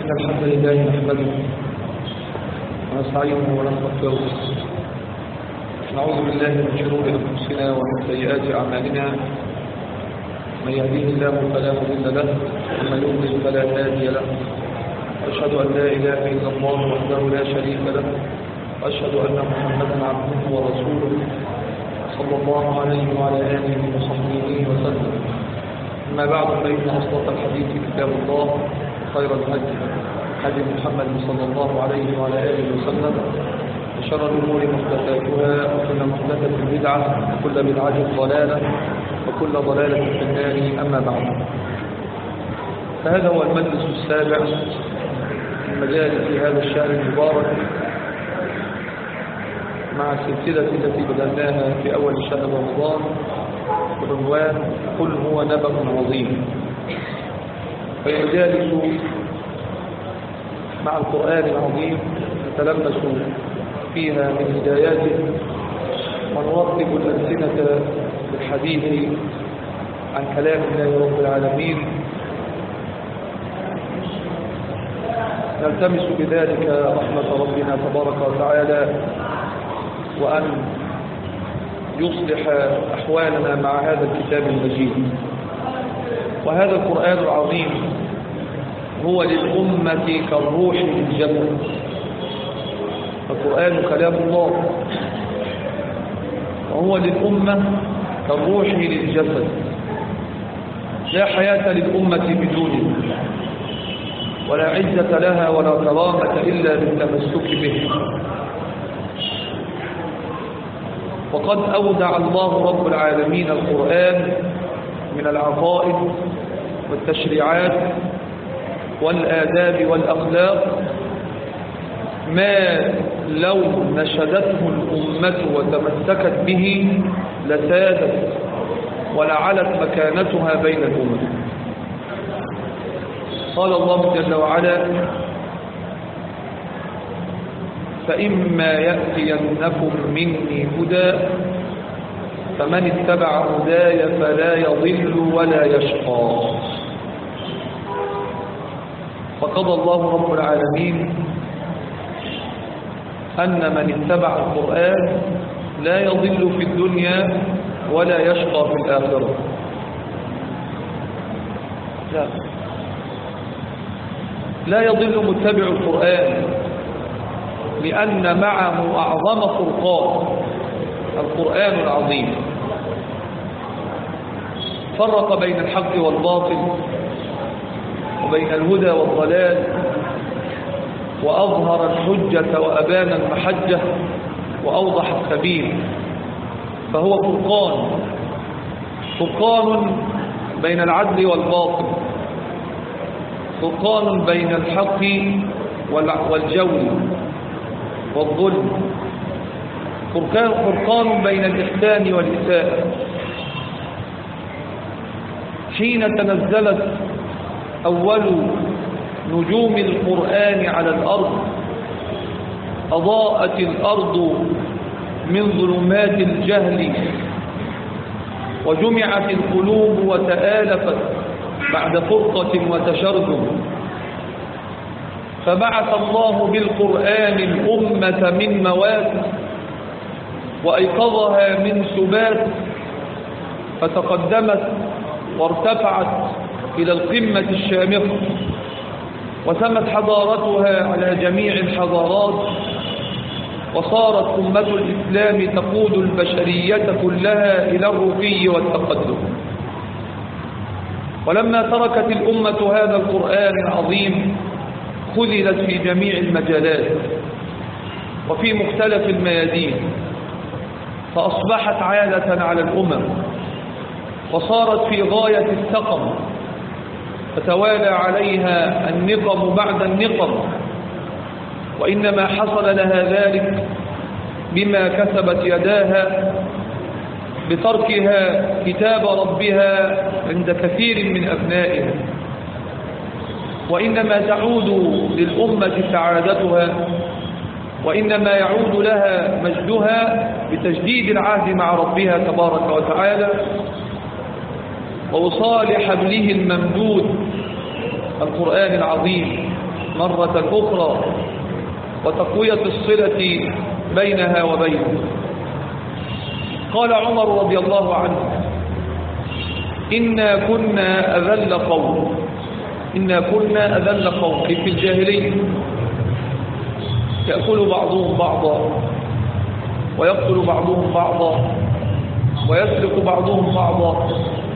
إن الحمد لله نحمده ونستعينه ونستغفره، نعوذ بالله من شرور أنفسنا ومن سيئات أعمالنا، من يهديه الله فلا مضل له ومن يضلل فلا هادي له، وأشهد أن لا إله إلا الله وحده لا شريك له، وأشهد أن محمدا عبده ورسوله صلى الله عليه وعلى آله وصحبه وسلم. أما بعد، فإن أصدق الحديث كتاب الله، خير الهدي هدي محمد صلى الله عليه وعلى آله وسلم، وشر الأمور محدثاتها، وكل محدثة بدعة، وكل بدعة ضلالة، وكل ضلالة في النار. أما بعد، فهذا هو المجلس السابع من مجالس هذا الشهر المبارك مع السلسلة التي بدأناها في أول شهر رمضان بعنوان قل هو نبأ عظيم. فيجالس مع القرآن العظيم نتلمس فيها من هداياته، ونرتب الألسنة بالحديث عن كلام الله رب العالمين، نلتمس بذلك رحمة ربنا تبارك وتعالى، وأن يصلح أحوالنا مع هذا الكتاب المجيد. وهذا القرآن العظيم هو للأمة كالروح للجسد. القرآن كلام الله، وهو للأمة كالروح للجسد. لا حياة للأمة بدونه، ولا عزة لها ولا كرامة إلا بالتمسك به. وقد أودع الله رب العالمين القرآن من العقائد والتشريعات والآداب والأخلاق ما لو نشدته الأمة وتمسكت به لسادت ولعلت مكانتها بين الأمم. قال الله جل وعلا: فإما يأتينكم مني هدى فمن اتبع هداي فلا يضل ولا يشقى. فقضى الله رب العالمين أن من اتبع القرآن لا يضل في الدنيا ولا يشقى في الآخرة. لا يضل متبع القرآن، لأن معه أعظم فرقان، القرآن العظيم. فرق بين الحق والباطل، وبين الهدى والضلال، وأظهر الحجة وأبان المحجة، وأوضح السبيل. فهو فرقان بين العدل والباطل، فرقان بين الحق والجور والظلم، فرقان بين الإحسان والإساءة. حين تنزلت أول نجوم القرآن على الأرض أضاءت الأرض من ظلمات الجهل، وجمعت القلوب وتآلفت بعد فرقة وتشرذم. فبعث الله بالقرآن الأمة من موات، وأيقظها من سبات، فتقدمت وارتفعت إلى القمة الشامخة، وسمت حضارتها على جميع الحضارات، وصارت أمة الإسلام تقود البشرية كلها إلى الرقي والتقدم. ولما تركت الأمة هذا القرآن العظيم خذلت في جميع المجالات وفي مختلف الميادين، فأصبحت عادة على الأمم، وصارت في غاية السقم، فتوالى عليها النقم بعد النقم. وإنما حصل لها ذلك بما كسبت يداها، بتركها كتاب ربها عند كثير من أبنائها. وإنما تعود للأمة سعادتها، وإنما يعود لها مجدها بتجديد العهد مع ربها تبارك وتعالى، ووصال حبله الممدود القرآن العظيم مرة أخرى وتقوية الصلة بينها وبينه. قال عمر رضي الله عنه: إنا كنا أذل قوم، إنا كنا أذل قوم، في الجاهلية، يأكل بعضهم بعضا ويقتل بعضهم بعضا ويسرق بعضهم بعضا،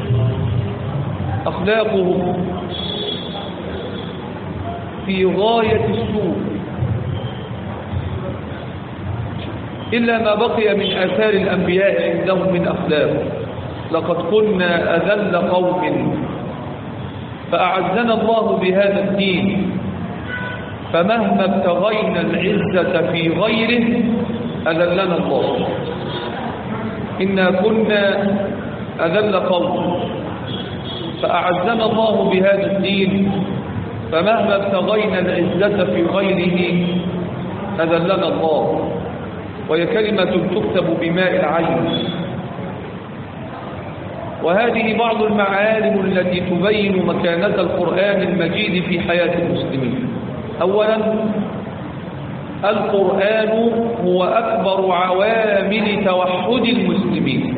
أخلاقهم في غاية السوء، إلا ما بقي من آثار الأنبياء عندهم من أخلاق. لقد كنا أذل قوم فأعزنا الله بهذا الدين، فمهما ابتغينا العزة في غيره أذلنا الله. إنا كنا أذل قوم فأعزنا الله بهذا الدين، فمهما ابتغينا العزة في غيره أذلنا الله. وهي كلمة تكتب بماء العين. وهذه بعض المعالم التي تبين مكانة القرآن المجيد في حياة المسلمين. أولا، القرآن هو أكبر عوامل توحد المسلمين،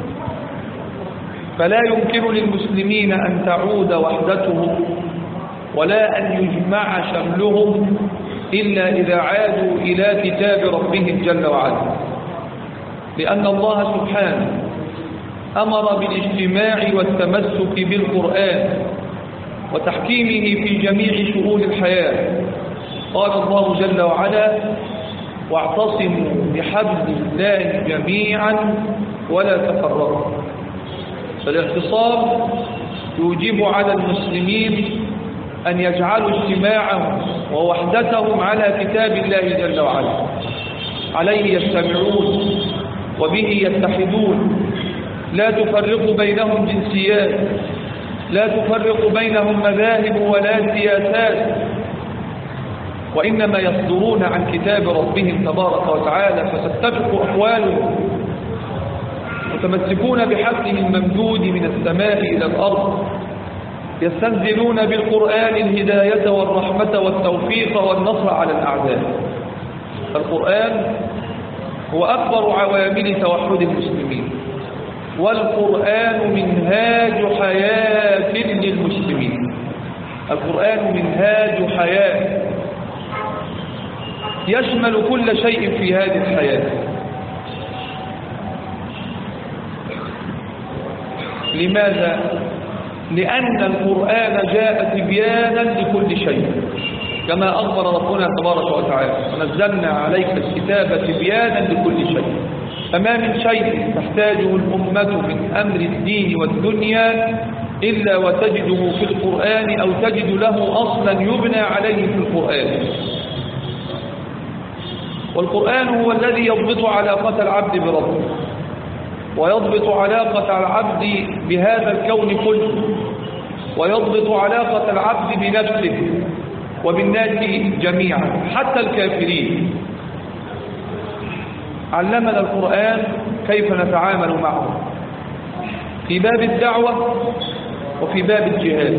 فلا يمكن للمسلمين أن تعود وحدتهم ولا أن يجمع شملهم إلا إذا عادوا إلى كتاب ربهم جل وعلا، لأن الله سبحانه أمر بالاجتماع والتمسك بالقرآن وتحكيمه في جميع شؤون الحياة. قال الله جل وعلا: واعتصموا بحبل الله جميعا ولا تفرقوا. فالاعتصام يوجب على المسلمين أن يجعلوا اجتماعهم ووحدتهم على كتاب الله جل وعلا، عليه يجتمعون وبه يتحدون، لا تفرق بينهم جنسيات، لا تفرق بينهم مذاهب ولا سياسات، وإنما يصدرون عن كتاب ربهم تبارك وتعالى فتتفق أحوالهم، متمسكون بحبله الممدود من السماء إلى الأرض، يستنزلون بالقرآن الهداية والرحمة والتوفيق والنصر على الأعداء. القرآن هو أكبر عوامل توحد المسلمين، والقرآن منهاج حياة للمسلمين. القرآن منهاج حياة يشمل كل شيء في هذه الحياة. لماذا؟ لأن القرآن جاء تبيانا لكل شيء، كما أخبر ربنا تبارك وتعالى: ونزلنا عليك الكتاب تبيانا لكل شيء. فما من شيء تحتاجه الأمة من أمر الدين والدنيا إلا وتجده في القرآن، أو تجد له أصلا يبنى عليه في القرآن. والقرآن هو الذي يضبط علاقة العبد بربه، ويضبط علاقة العبد بهذا الكون كله، ويضبط علاقة العبد بنفسه وبالناس جميعا حتى الكافرين. علمنا القرآن كيف نتعامل معه في باب الدعوة وفي باب الجهاد.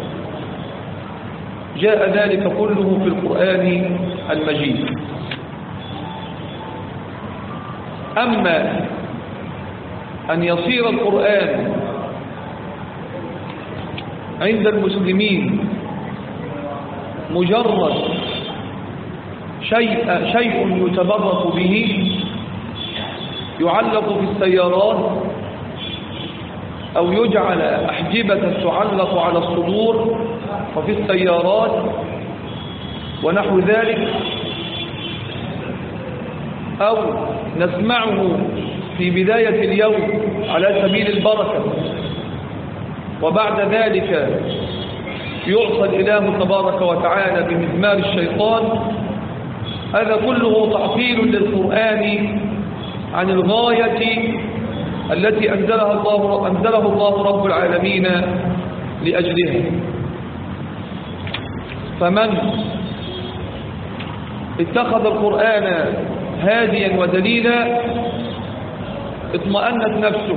جاء ذلك كله في القرآن المجيد. أما أن يصير القرآن عند المسلمين مجرد شيء يتبرك به، يعلق في السيارات، أو يجعل أحجبة تعلق على الصدور وفي السيارات ونحو ذلك، أو نسمعه في بداية اليوم على سبيل البركة، وبعد ذلك يعصى الإله تبارك وتعالى بمزمار الشيطان، هذا كله تعطيل للقرآن عن الغاية التي أنزله الله رب العالمين لأجلها. فمن اتخذ القرآن هاديا ودليلا اطمأنت نفسه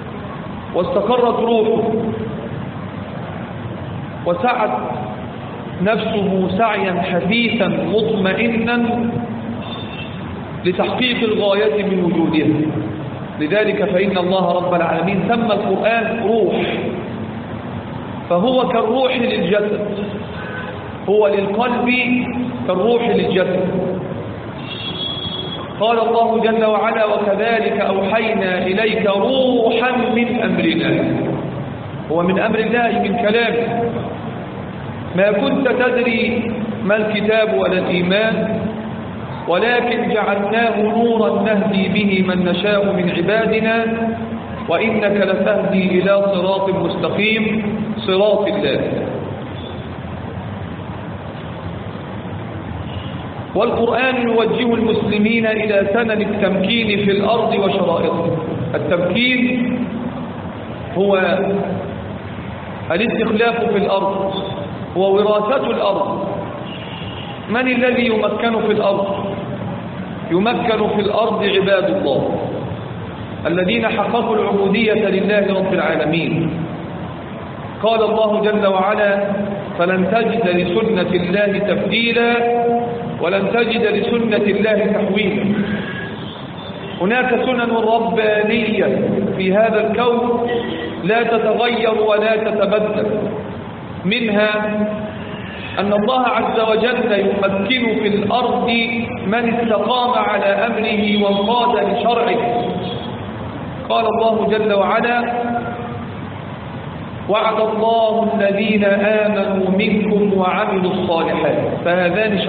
واستقرت روحه وسعت نفسه سعيا حثيثا مطمئنا لتحقيق الغاية من وجودها. لذلك فإن الله رب العالمين سمى القرآن روح، فهو كالروح للجسد، هو للقلب كالروح للجسد. قال الله جل وعلا: وكذلك أوحينا إليك روحا من أمرنا. هو من أمر الله، من كلامه. ما كنت تدري ما الكتاب ولا الإيمان، ولكن جعلناه نورا نهدي به من نشاء من عبادنا وإنك لتهدي إلى صراط مستقيم، صراط الله. والقرآن يوجه المسلمين إلى سنن التمكين في الأرض وشرائطه. التمكين هو الاستخلاف في الأرض، هو وراثة الأرض. من الذي يمكن في الأرض؟ يمكن في الأرض عباد الله الذين حققوا العبودية لله رب العالمين. قال الله جل وعلا: فلن تجد لسنة الله تبديلا ولن تجد لسنة الله تحويلا. هناك سنن ربانية في هذا الكون لا تتغير ولا تتبدل. منها أن الله عز وجل يمكن في الأرض من استقام على أمره وانقاد لشرعه. قال الله جل وعلا: وعد الله الذين آمنوا منكم وعملوا الصالحات. فهذان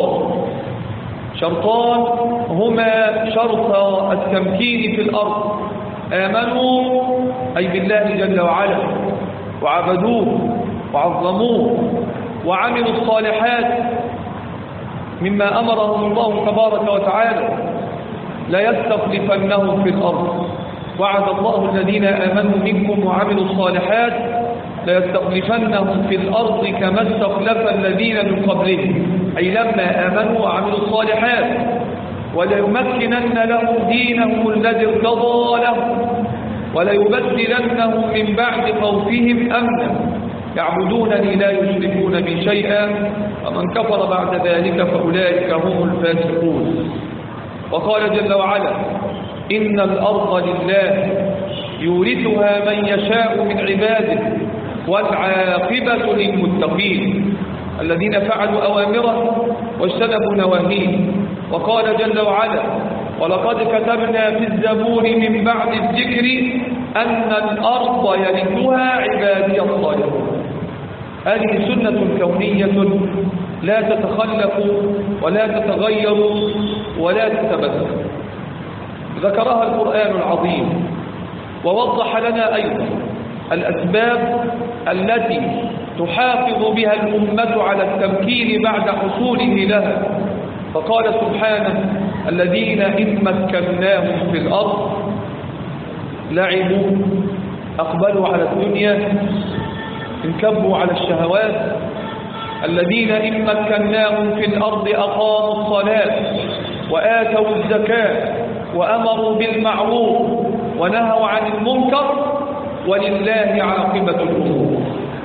شرطان هما شرط التمكين في الأرض. آمنوا أي بالله جل وعلا وعبدوه وعظموه، وعملوا الصالحات مما أمرهم الله تبارك وتعالى ليستخلفنهم في الأرض. وعد الله الذين آمنوا منكم وعملوا الصالحات ليستخلفنهم في الأرض كما استخلف الذين من قبلهم، أي لما آمنوا وعملوا الصالحات، وليمكنن لهم دينهم الذي ارتضى لهم وليبدلنهم من بعد خوفهم أمنا يعبدونني لا يشركون بي شيئا ومن كفر بعد ذلك فأولئك هم الفاسقون. وقال جل وعلا: إن الأرض لله يورثها من يشاء من عباده والعاقبة للمتقين الذين فعلوا أوامره واجتنبوا نواهيه. وقال جل وعلا: ولقد كتبنا في الزبور من بعد الذكر أن الأرض يرثها عبادي الصالحون. هذه سنة كونية لا تتخلف ولا تتغير ولا تتبدل، ذكرها القرآن العظيم، ووضح لنا أيضا الأسباب التي تحافظ بها الأمة على التمكين بعد حصوله لها. فقال سبحانه: الذين إن مكناهم في الأرض لعبوا، أقبلوا على الدنيا، انكبوا على الشهوات. الذين إن مكناهم في الأرض أقاموا الصلاة وآتوا الزكاة وأمروا بالمعروف ونهوا عن المنكر ولله عاقبة الأمور.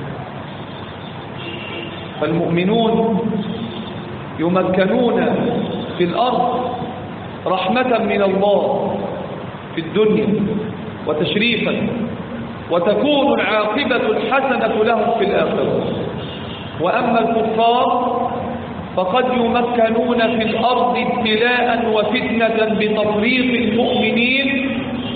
فالمؤمنون يمكنون في الأرض رحمة من الله في الدنيا وتشريفا، وتكون العاقبة الحسنة لهم في الآخرة. وأما الكفار فقد يمكنون في الأرض ابتلاء وفتنة بتفريط المؤمنين،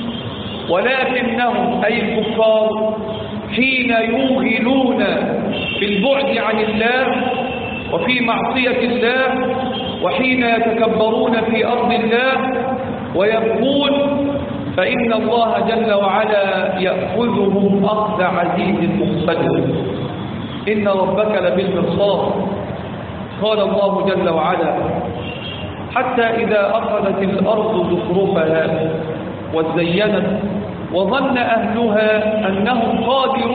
ولكنهم أي الكفار حين يوغلون في البعد عن الله وفي معصية الله، وحين يتكبرون في أرض الله ويبغون، فإن الله جل وعلا يأخذهم أخذ عزيز مقتدر. إن ربك لبالمرصاد. قال الله جل وعلا: حتى إذا أخذت الأرض زخرفها وزينت وظن أهلها أنهم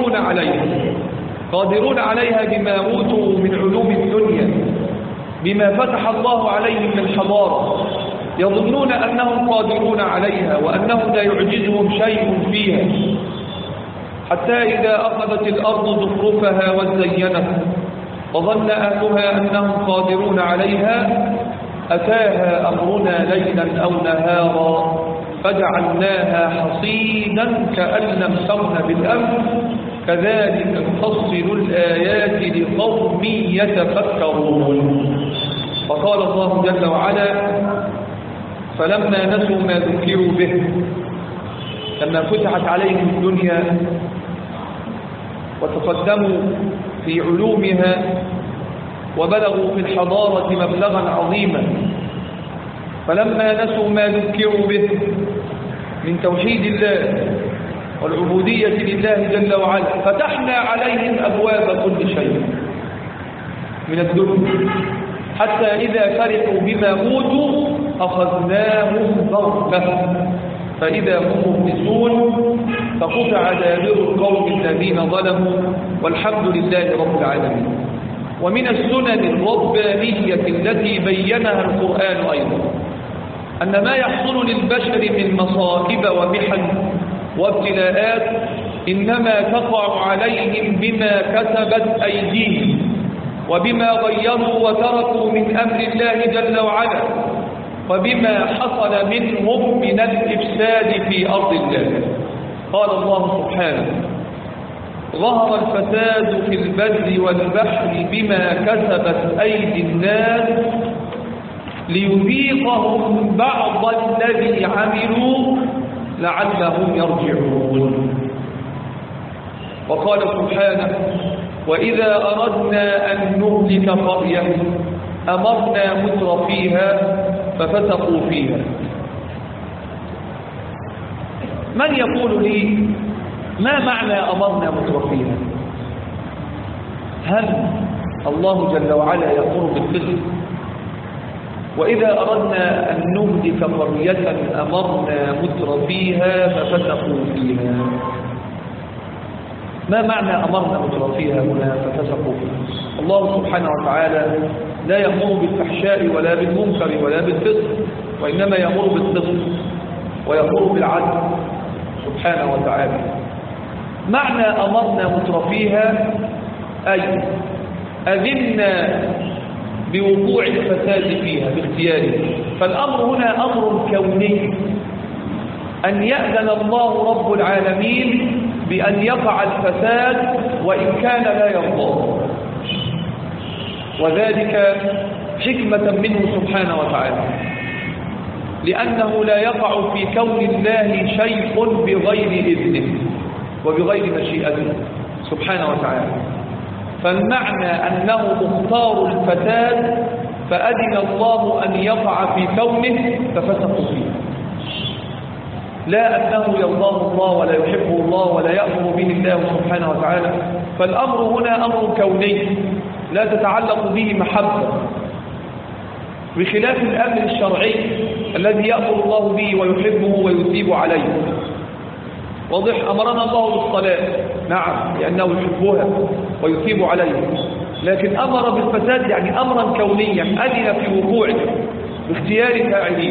قادرون عليها بما أوتوا من علوم الدنيا، بما فتح الله عليهم من حضارة، يظنون أنهم قادرون عليها وأنهم لا يعجزهم شيء فيها. حتى إذا أخذت الأرض زخرفها وزينت وظن أهلها أنهم قادرون عليها أتاها أمرنا ليلا أو نهارا فجعلناها حصيدا كأن لم تغن بالأمس كذلك نفصل الآيات لقوم يتفكرون. فقال الله جل وعلا فلما نسوا ما ذكروا به، لما فتحت عليهم الدنيا وتقدموا في علومها وبلغوا في الحضارة مبلغا عظيما، فلما نسوا ما ذكروا به من توحيد الله والعبودية لله جل وعلا فتحنا عليهم أبواب كل شيء من الدنيا، حتى إذا فرحوا بما أوتوا أخذناهم بغتة فإذا هم مبلسون فقطع دابر القوم الذين ظلموا والحمد لله رب العالمين. ومن السنن الربانية التي بينها القرآن أيضا أن ما يحصل للبشر من مصائب ومحن وابتلاءات إنما تقع عليهم بما كسبت أيديهم وبما غيروا وتركوا من أمر الله جل وعلا وبما حصل منهم من الإفساد في أرض الله. قال الله سبحانه ظهر الفساد في البر والبحر بما كسبت أيدي الناس ليذيقهم بعض الذي عملوا لعلهم يرجعون. وقال سبحانه وإذا أردنا أن نهلك قرية أمرنا متر فيها ففسقوا فيها. من يقول لي ما معنى أمرنا متر فيها؟ هل الله جل وعلا يأمر بالفسق؟ وإذا أردنا أن نهلك قرية أمرنا متر فيها ففسقوا فيها. ما معنى أمرنا متر فيها هنا ففسقوا فيها؟ الله سبحانه وتعالى لا يأمر بالفحشاء ولا بالمنكر ولا بالفسق، وإنما يأمر بالصدق ويأمر بالعدل سبحانه وتعالى. معنى أمرنا متر فيها أي أذنا بوقوع الفساد فيها باختياره. فالأمر هنا أمر كوني أن يأذن الله رب العالمين بأن يقع الفساد وإن كان لا يرضى، وذلك حكمة منه سبحانه وتعالى، لأنه لا يقع في كون الله شيء بغير إذنه وبغير مشيئته سبحانه وتعالى. فالمعنى أنه مختار الفساد فأذن الله أن يقع في كونه ففسقوا فيه، لا أنه يرضاه الله ولا يحبه الله ولا يأمر به الله سبحانه وتعالى. فالأمر هنا أمر كوني لا تتعلق به محبة، بخلاف الأمر الشرعي الذي يأمر الله به ويحبه ويثيب عليه. واضح؟ أمرنا الله بالصلاة نعم لأنه يحبها ويثيب عليه، لكن أمر بالفساد يعني أمرا كونيا أذن في وقوعه باختيار فاعليه،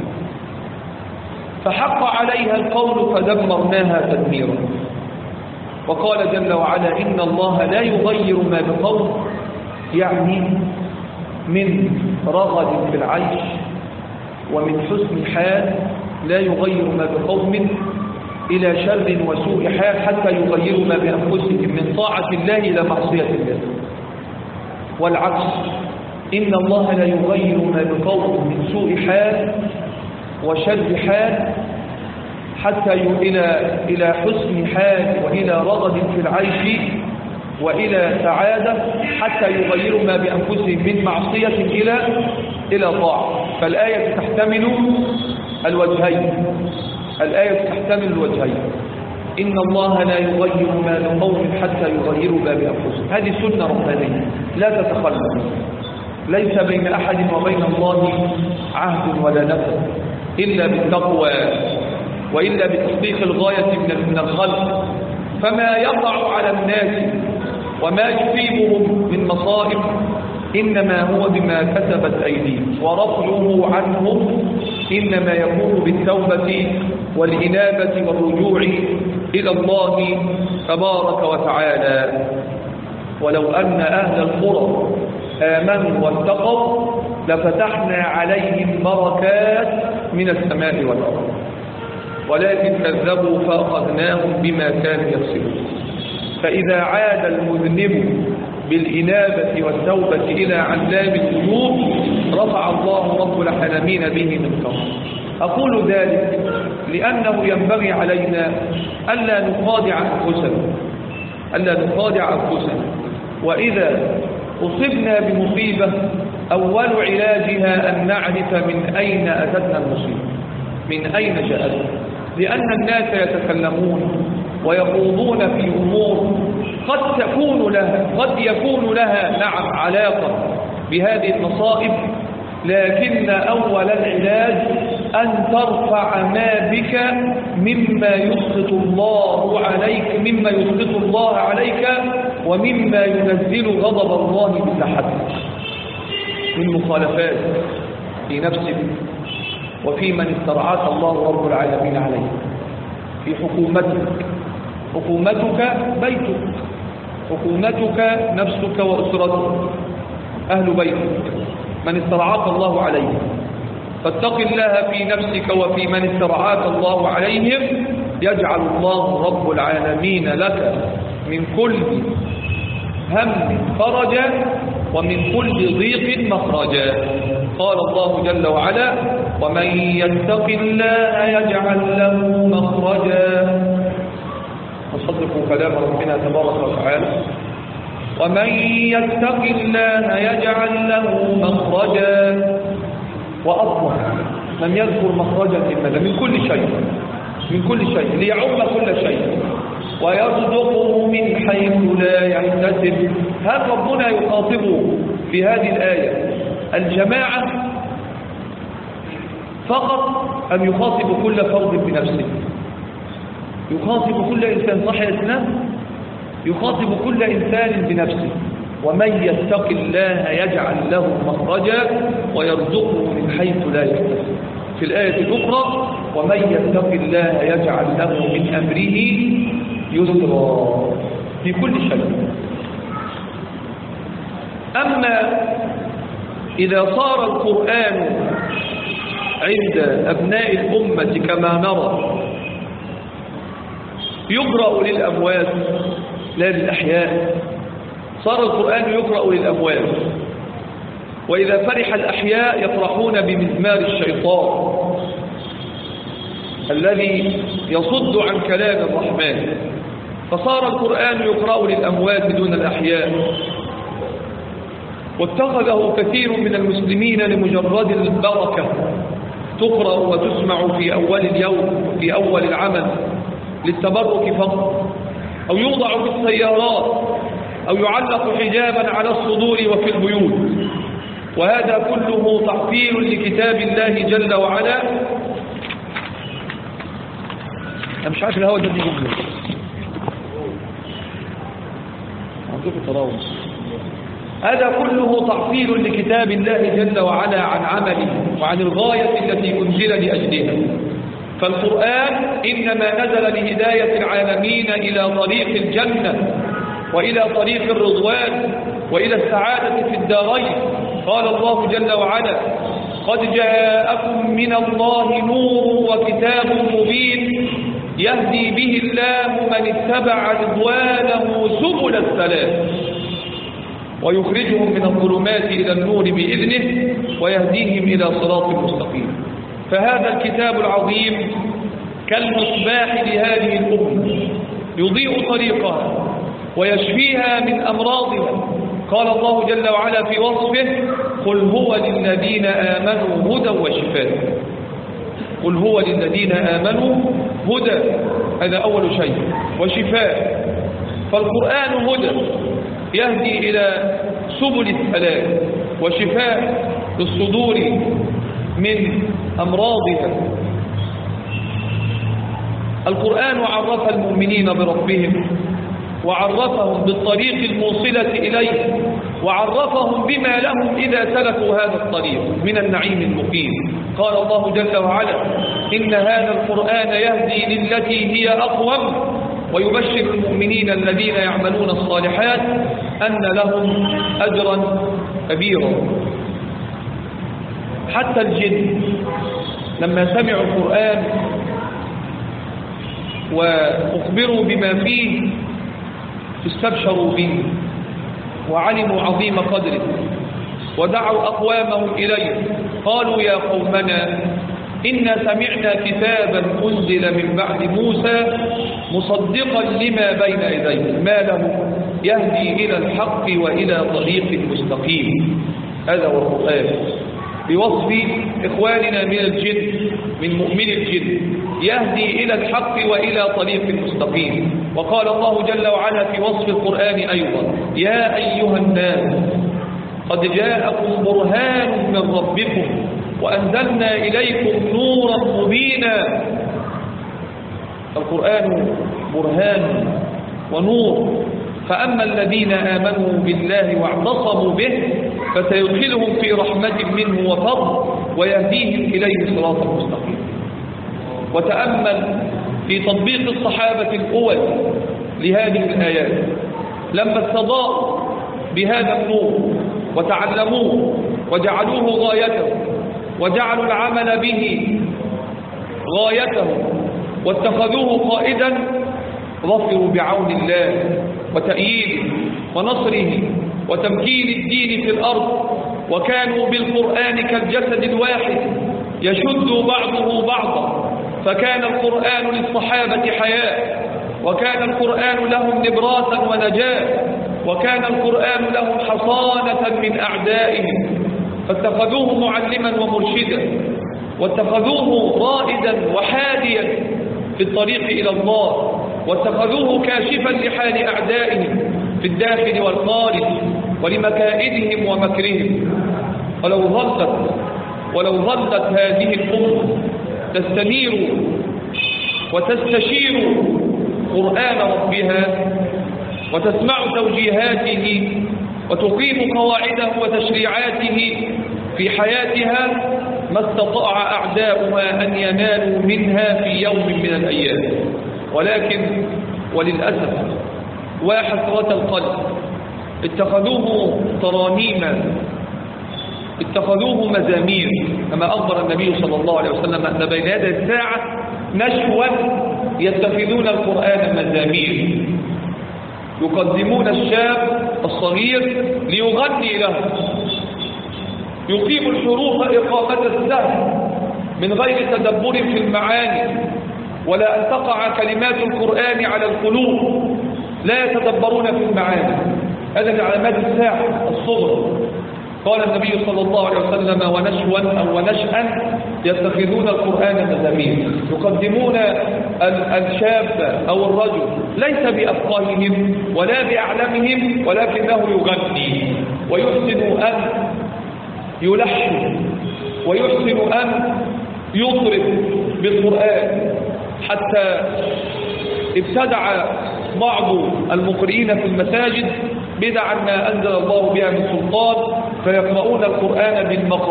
فحق عليها القول فدمرناها تدميرا. وقال جل وعلا إن الله لا يغير ما بقوم، يعني من رغد في العيش ومن حسن حال لا يغير ما بقوم إلى شر وسوء حال حتى يغيروا ما بأنفسهم من طاعة الله إلى معصية الله، والعكس إن الله لا يغير ما بقوم من سوء حال وشر حال حتى إلى حسن حال وإلى رغد في العيش وإلى سعادة حتى يغيروا ما بأنفسهم من معصية إلى طاعة. فالآية تحتمل الوجهين، الآية تحتمل الوجهين. إن الله لا يغير ما بقوم حتى يغيروا ما بأنفسهم. هذه سنة ربانية لا تتخلف، ليس بين أحد وبين الله عهد ولا نفس إلا بالتقوى وإلا بتطبيق الغاية من الخلق. فما يقع على الناس وما يصيبهم من مصائب إنما هو بما كسبت أيديهم، ورفعه عنهم إنما يكون بالتوبة والإنابة والرجوع إلى الله تبارك وتعالى. ولو أن أهل القرى آمنوا واتقوا لفتحنا عليهم بركات من السماء والأرض ولكن كذبوا فأخذناهم بما كانوا يكسبون. فإذا عاد المذنب بالإنابة والتوبة إلى علام القلوب رفع الله رب العالمين به من كرم. أقول ذلك لأنه ينبغي علينا ألا نخادع أنفسنا وإذا أصبنا بمصيبة أول علاجها أن نعرف من أين أتتنا المصيبة، من أين جاءتنا، لأن الناس يتكلمون ويخوضون في أمور قد يكون لها نعم علاقة بهذه المصائب، لكن أول العلاج أن ترفع ما بك مما يسخط الله عليك ومما ينزل غضب الله بساحتك من مخالفات في نفسك وفي من استرعاك الله رب العالمين عليه، في حكومتك بيتك، حكومتك نفسك وأسرتك، أهل بيتك، من استرعاك الله عليه. فاتق الله في نفسك وفي من استرعاك الله عليهم يجعل الله رب العالمين لك من كل هم فرجا ومن كل ضيق مخرجا. قال الله جل وعلا: ومن يتق الله يجعل له مخرجا. نصدق كلام ربنا تبارك وتعالى: ومن يتق الله يجعل له مخرجا. وأصلا لم يذكر مخرجا من كل شيء ليعم كل شيء، ويرزقه من حيث لا يحتسب. هل ربنا يخاطبه في هذه الآية الجماعة فقط أم يخاطب كل فرد بنفسه؟ يخاطب كل إنسان، صح يا إسلام؟ يخاطب كل إنسان بنفسه. ومن يتق الله يجعل له مخرجا ويرزقه من حيث لا يحتسب. في الآية الأخرى: ومن يتق الله يجعل له من أمره يسرا. في كل شيء. أما إذا صار القرآن عند أبناء الأمة كما نرى يقرأ للأموات لا للأحياء، صار القرآن يقرأ للأموات، وإذا فرح الأحياء يفرحون بمزمار الشيطان الذي يصد عن كلام الرحمن، فصار القرآن يقرأ للأموات دون الأحياء. واتخذه كثير من المسلمين لمجرد البركة، تقرأ وتسمع في أول اليوم في أول العمل للتبرك فقط، أو يوضع في السيارات، أو يعلق حجابا على الصدور وفي البيوت. وهذا كله تحفير لكتاب الله جل وعلا. أنا مش عارف الهواء ده بيجي منين. عندكم تراوح. هذا كله تحفير لكتاب الله جل وعلا عن عمله وعن الغاية التي أنزل لأجلها. فالقرآن إنما نزل لهداية العالمين إلى طريق الجنة وإلى طريق الرضوان وإلى السعادة في الدارين. قال الله جل وعلا: قد جاءكم من الله نور وكتاب مبين يهدي به الله من اتبع رضوانه سبل السلام ويخرجهم من الظلمات إلى النور بإذنه ويهديهم إلى صراط مستقيم. فهذا الكتاب العظيم كالمصباح لهذه الأمة يضيء طريقها ويشفيها من أمراضها. قال الله جل وعلا في وصفه: قل هو للذين آمنوا هدى وشفاء. قل هو للذين آمنوا هدى، هذا أول شيء، وشفاء. فالقرآن هدى يهدي إلى سبل السلام وشفاء للصدور من أمراضها. القرآن عرف المؤمنين بربهم، وعرفهم بالطريق الموصلة إليه، وعرفهم بما لهم إذا سلكوا هذا الطريق من النعيم المقيم. قال الله جل وعلا: إن هذا القرآن يهدي للتي هي أقوم ويبشر المؤمنين الذين يعملون الصالحات أن لهم أجرا كبيرا. حتى الجن لما سمعوا القرآن وأخبروا بما فيه استبشروا به وعلموا عظيم قدره ودعوا أقوامهم إليه. قالوا يا قومنا إنا سمعنا كتابا أنزل من بعد موسى مصدقا لما بين يديه ما له يهدي إلى الحق وإلى طريق مستقيم. هذا هو القرآن بوصف إخواننا من الجن من مؤمن الجن يهدي إلى الحق وإلى طريق مستقيم. وقال الله جل وعلا في وصف القرآن أيضا يا أيها الناس قد جاءكم برهان من ربكم وأنزلنا إليكم نورا مبينا. القرآن برهان ونور. فأما الذين آمنوا بالله واعتصموا به فسيدخلهم في رحمة منه وفضل ويهديهم إليه صراطا مستقيما. وتأمل في تطبيق الصحابة الأول لهذه الآيات لما استضاءوا بهذا النور وتعلموه وجعلوه غايته وجعلوا العمل به غايته واتخذوه قائدا ظفروا بعون الله وتأييده ونصره وتمكين الدين في الأرض. وكانوا بالقرآن كالجسد الواحد يشد بعضه بعضا. فكان القرآن للصحابة حياة وكان القرآن لهم نبراسا ونجاة وكان القرآن لهم حصانة من أعدائهم. فاتخذوه معلما ومرشدا واتخذوه رائدا وحاديا في الطريق إلى الله واتخذوه كاشفا لحال أعدائهم في الداخل والخارج ولمكائدهم ومكرهم. ولو ظلت هذه الأمة تستنير وتستشير قرآن ربها وتسمع توجيهاته وتقيم قواعده وتشريعاته في حياتها ما استطاع أعداؤها أن ينالوا منها في يوم من الأيام. ولكن وللأسف وحسرة القلب اتخذوه ترانيما اتخذوه مزامير كما أخبر النبي صلى الله عليه وسلم أن بين يدي الساعة نشوا يتخذون القرآن مزامير يقدمون الشاب الصغير ليغني له يقيم الحروف إقامة السهل من غير تدبر في المعاني ولا أن تقع كلمات القرآن على القلوب لا يتدبرون في المعاني. هذا من علامات الساعة الصغرى. قال النبي صلى الله عليه وسلم ونشوا أو ونشأا يتخذون القرآن مزامير يقدمون الشاب أو الرجل ليس بأفقاههم ولا بأعلمهم ولكنه يغني ويحسن أن يلحن ويحسن أن يطرب بالقرآن. حتى ابتدع بعض المقرئين في المساجد بدعا ما أنزل الله بها من سلطان فيقرؤون القرآن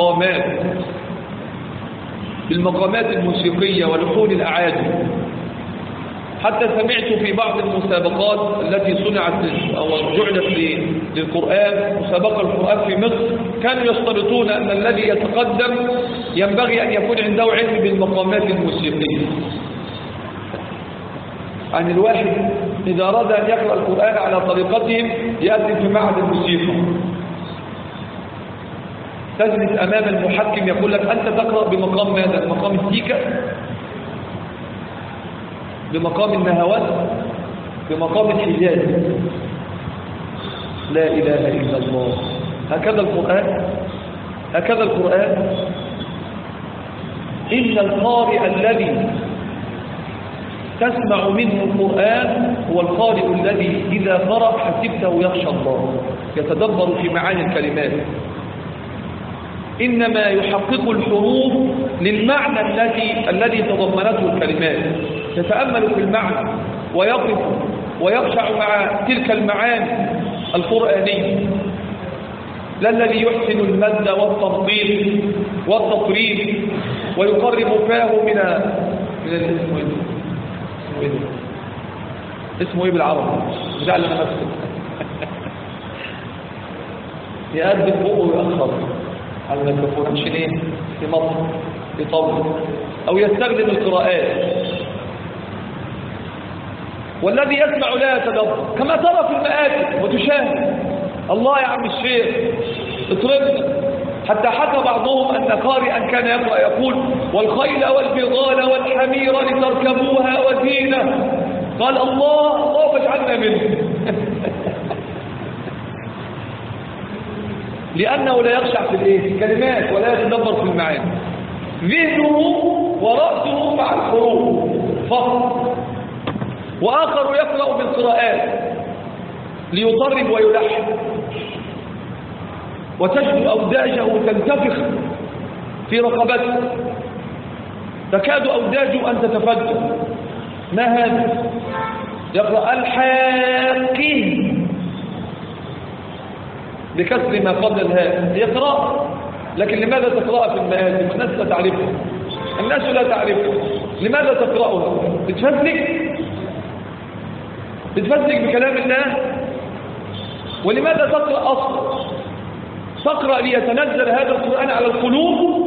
بالمقامات الموسيقية ولحون الأعاجم. حتى سمعت في بعض المسابقات التي صنعت أو جعلت للقرآن مسابقة القرآن في مصر كانوا يشترطون أن الذي يتقدم ينبغي أن يكون عنده علم بالمقامات الموسيقية. عن الواحد إذا أراد أن يقرأ القرآن على طريقتهم يأتي في معهد الموسيقى تجلس أمام المحكم يقول لك أنت تقرأ بمقام ماذا؟ بمقام السيكا؟ بمقام النهوات؟ بمقام الحجاز؟ لا إله إلا الله. هكذا القرآن إن القارئ الذي تسمع منه القرآن هو القارئ الذي إذا قرأ حسبته يخشى الله يتدبر في معاني الكلمات إنما يحقق الحروف للمعنى الذي تضمنته الكلمات يتأمل في المعنى ويقف ويخشع مع تلك المعاني القرآنية لا الذي يحسن المد والترطيل والتطريب ويقرب فاه من اسمه ايه بالعربي؟ جعل انا نفسه يقدم بقه ويأخر على الميكروفون عشان ايه؟ يمطر يطول او يستخدم القراءات. والذي يسمع لا يتدبر كما ترى في المآتم وتشاهد. الله يا عم الشيخ اطربنا. حتى حكى بعضهم أن قارئا كان يقرأ يقول والخيل والبغال والحمير لتركبوها وزينة. قال الله فاجعلنا منه. لأنه لا يخشع في الكلمات ولا يتدبر في المعاني. ذهنه ورأسه مع الحروف فقط. وآخر يقرأ بالقراءات ليطرب ويلحن وتجد أوداجه تنتفخ في رقبته تكاد أوداجه أن تتفجر. ما هذا؟ يقرأ الحاقين بكسر ما قبل الهاء. يقرأ لكن لماذا تقرأ في المآتم؟ الناس لا تعرفها. الناس لا تعرفها. لماذا تقرأها؟ بتفزلك بكلام الله. ولماذا تقرأ أصلا؟ تقرأ ليتنزل هذا القرآن على القلوب.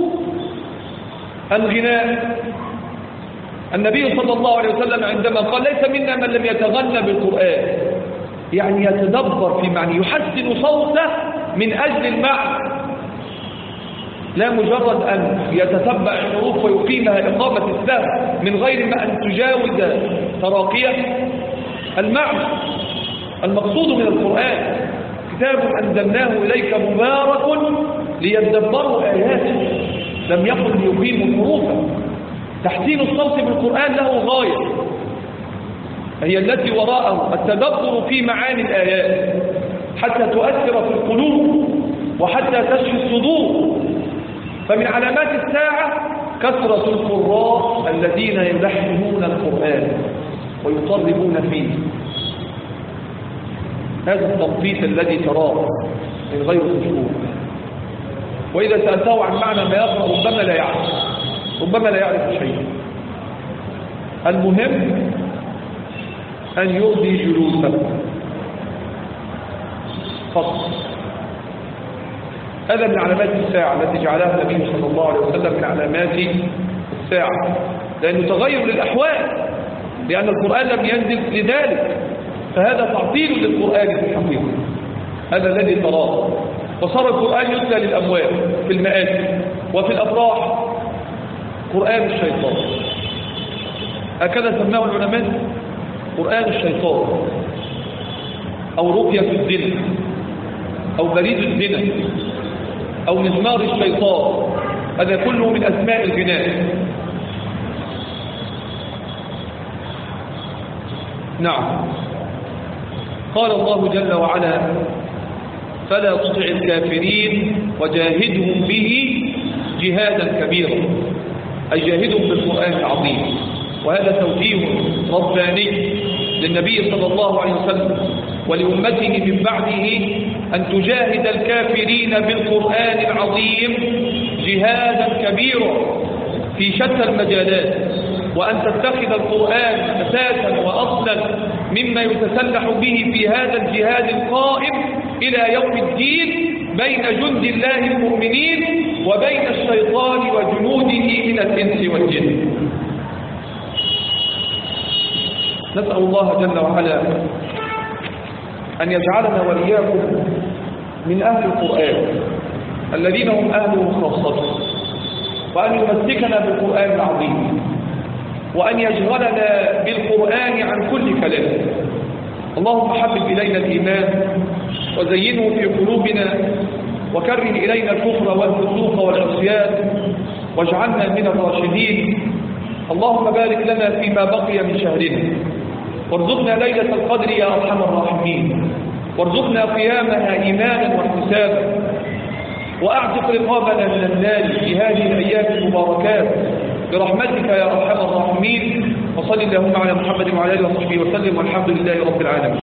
الغناء. النبي صلى الله عليه وسلم عندما قال ليس منا من لم يتغنى بالقرآن، يعني يتدبر في معنى، يحسن صوته من أجل المعنى، لا مجرد أن يتتبع الحروف ويقيمها إقامة السهم من غير ما أن تجاوز تراقية المعنى. المقصود من القرآن كتاب أنزلناه إليك مبارك ليدبروا آياته، لم يقل ليقيموا الحروف. تحسين الصوت بالقرآن له غاية هي التي وراءه التدبر في معاني الآيات حتى تؤثر في القلوب وحتى تشفي الصدور. فمن علامات الساعة كثرة القراء الذين يلحنون القرآن ويطربون فيه. هذا التنطيط الذي تراه من غير خشوع. وإذا سألته عن معنى ما يقرأ ربما لا يعرف شيئا. المهم أن يرضي جلوسه فقط. هذا من علامات الساعة التي جعلها النبي صلى الله عليه وسلم من علامات الساعة، لأنه تغير للأحوال، لأن القرآن لم ينزل لذلك، فهذا تعطيل للقرآن في الحقيقة. هذا الذي تراه. وصار القرآن يتلى للأموال في المآتم وفي الأفراح. قرآن الشيطان هكذا سماه العلماء، قرآن الشيطان أو رقية الزنا أو بريد الزنا أو مزمار الشيطان. هذا كله من أسماء الغناء. نعم. قال الله جل وعلا فلا تطع الكافرين وجاهدهم به جهادا كبيرا، أي جاهدهم بالقرآن العظيم. وهذا توجيه رباني للنبي صلى الله عليه وسلم ولأمته من بعده أن تجاهد الكافرين بالقرآن العظيم جهادا كبيرا في شتى المجالات، وأن تتخذ القرآن أساسا وأصلا مما يتسلح به في هذا الجهاد القائم إلى يوم الدين بين جند الله المؤمنين وبين الشيطان وجنوده من الإنس والجن. نسأل الله جل وعلا أن يجعلنا وإياكم من أهل القرآن الذين هم أهله خاصته، وأن يمسكنا بالقرآن العظيم، وأن يشغلنا بالقرآن عن كل كلام. اللهم حبب إلينا الإيمان وزينه في قلوبنا، وكره إلينا الكفر والفسوق والعصيان، واجعلنا من الراشدين. اللهم بارك لنا فيما بقي من شهرنا، وارزقنا ليلة القدر يا أرحم الراحمين، وارزقنا قيامها إيمانا واحتسابا، وأعتق رقابنا من النار في هذه الأيام المباركات برحمتك يا أرحم الراحمين. وصل اللهم على محمد وعلى آله وصحبه وسلم، والحمد لله رب العالمين.